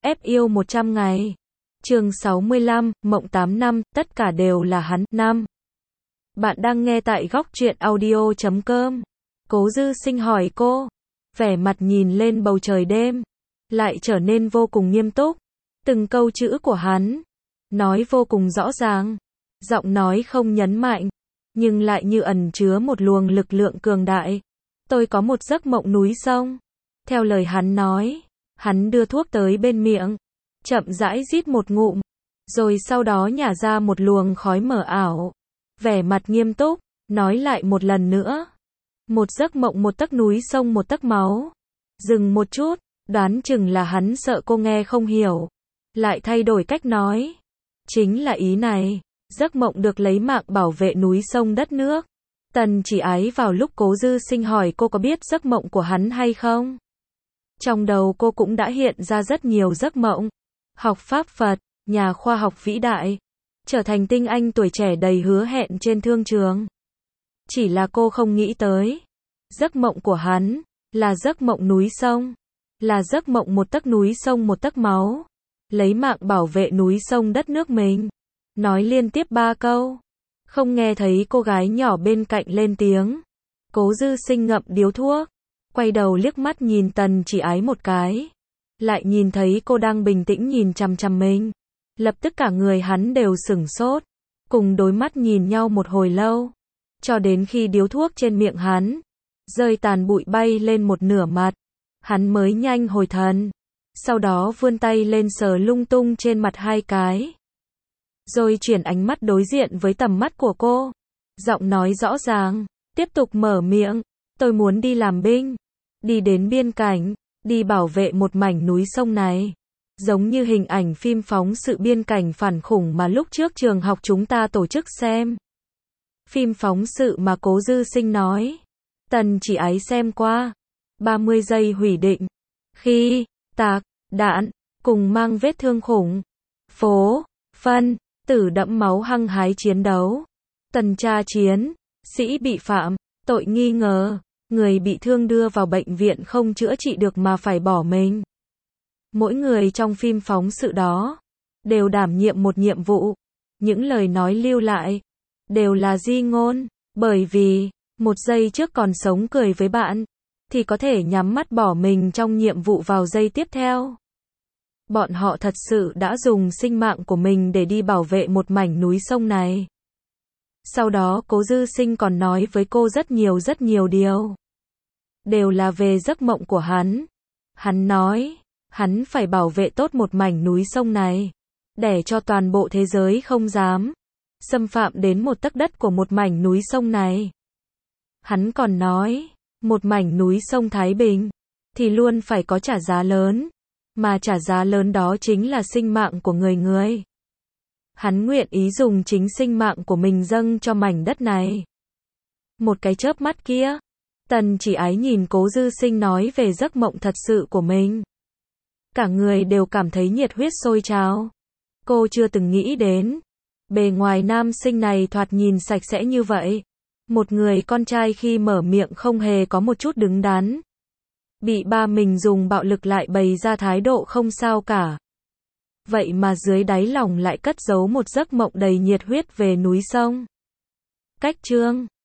ép yêu 100 ngày. Chương 65, Mộng 8 năm, tất cả đều là hắn. 5. Bạn đang nghe tại góc truyện audio.com. Cố Dư Sinh hỏi cô. Vẻ mặt nhìn lên bầu trời đêm, lại trở nên vô cùng nghiêm túc. Từng câu chữ của hắn nói vô cùng rõ ràng, giọng nói không nhấn mạnh, nhưng lại như ẩn chứa một luồng lực lượng cường đại. Tôi có một giấc mộng núi sông. Theo lời hắn nói, hắn đưa thuốc tới bên miệng, chậm rãi rít một ngụm, rồi sau đó nhả ra một luồng khói mờ ảo. Vẻ mặt nghiêm túc, nói lại một lần nữa. Một giấc mộng một tấc núi sông một tấc máu. Dừng một chút, đoán chừng là hắn sợ cô nghe không hiểu, lại thay đổi cách nói. Chính là ý này, giấc mộng được lấy mạng bảo vệ núi sông đất nước. Tần Chỉ Ái vào lúc Cố Dư Sinh hỏi cô có biết giấc mộng của hắn hay không. Trong đầu cô cũng đã hiện ra rất nhiều giấc mộng. Học Pháp Phật, nhà khoa học vĩ đại, trở thành tinh anh tuổi trẻ đầy hứa hẹn trên thương trường. Chỉ là cô không nghĩ tới, giấc mộng của hắn là giấc mộng núi sông, là giấc mộng một tấc núi sông một tấc máu, lấy mạng bảo vệ núi sông đất nước mình. Nói liên tiếp 3 câu, không nghe thấy cô gái nhỏ bên cạnh lên tiếng. Cố Dư Sinh ngậm điếu thuốc, quay đầu liếc mắt nhìn Tần Chỉ Ái một cái, lại nhìn thấy cô đang bình tĩnh nhìn chằm chằm mình. Lập tức cả người hắn đều sửng sốt, cùng đối mắt nhìn nhau một hồi lâu, cho đến khi điếu thuốc trên miệng hắn rơi tàn bụi bay lên một nửa mặt, hắn mới nhanh hồi thần, sau đó vươn tay lên sờ lung tung trên mặt 2 cái, rồi chuyển ánh mắt đối diện với tầm mắt của cô, giọng nói rõ ràng, tiếp tục mở miệng. Tôi muốn đi làm binh, đi đến biên cảnh, đi bảo vệ một mảnh núi sông này. Giống như hình ảnh phim phóng sự biên cảnh phản khủng mà lúc trước trường học chúng ta tổ chức xem. Phim phóng sự mà Cố Dư Sinh nói. Tần Chỉ Ái xem qua. 30 giây hủy định. Khi, tạc, đạn, cùng mang vết thương khủng. Phố, phân, tử đẫm máu hăng hái chiến đấu. Tần tra chiến, sĩ bị phạm, tội nghi ngờ, người bị thương đưa vào bệnh viện không chữa trị được mà phải bỏ mình. Mỗi người trong phim phóng sự đó đều đảm nhiệm một nhiệm vụ. Những lời nói lưu lại đều là di ngôn, bởi vì 1 giây trước còn sống cười với bạn thì có thể nhắm mắt bỏ mình trong nhiệm vụ vào giây tiếp theo. Bọn họ thật sự đã dùng sinh mạng của mình để đi bảo vệ một mảnh núi sông này. Sau đó Cố Dư Sinh còn nói với cô rất nhiều điều, đều là về giấc mộng của hắn. Hắn nói hắn phải bảo vệ tốt một mảnh núi sông này, để cho toàn bộ thế giới không dám xâm phạm đến một tấc đất của một mảnh núi sông này. Hắn còn nói, một mảnh núi sông Thái Bình thì luôn phải có trả giá lớn, mà trả giá lớn đó chính là sinh mạng của người. Hắn nguyện ý dùng chính sinh mạng của mình dâng cho mảnh đất này. Một cái chớp mắt kia, Tần Chỉ Ái nhìn Cố Dư Sinh nói về giấc mộng thật sự của mình. Cả người đều cảm thấy nhiệt huyết sôi trào. Cô chưa từng nghĩ đến, bề ngoài nam sinh này thoạt nhìn sạch sẽ như vậy. Một người con trai khi mở miệng không hề có một chút đứng đắn. Bị ba mình dùng bạo lực lại bày ra thái độ không sao cả. Vậy mà dưới đáy lòng lại cất giấu một giấc mộng đầy nhiệt huyết về núi sông. Cách chương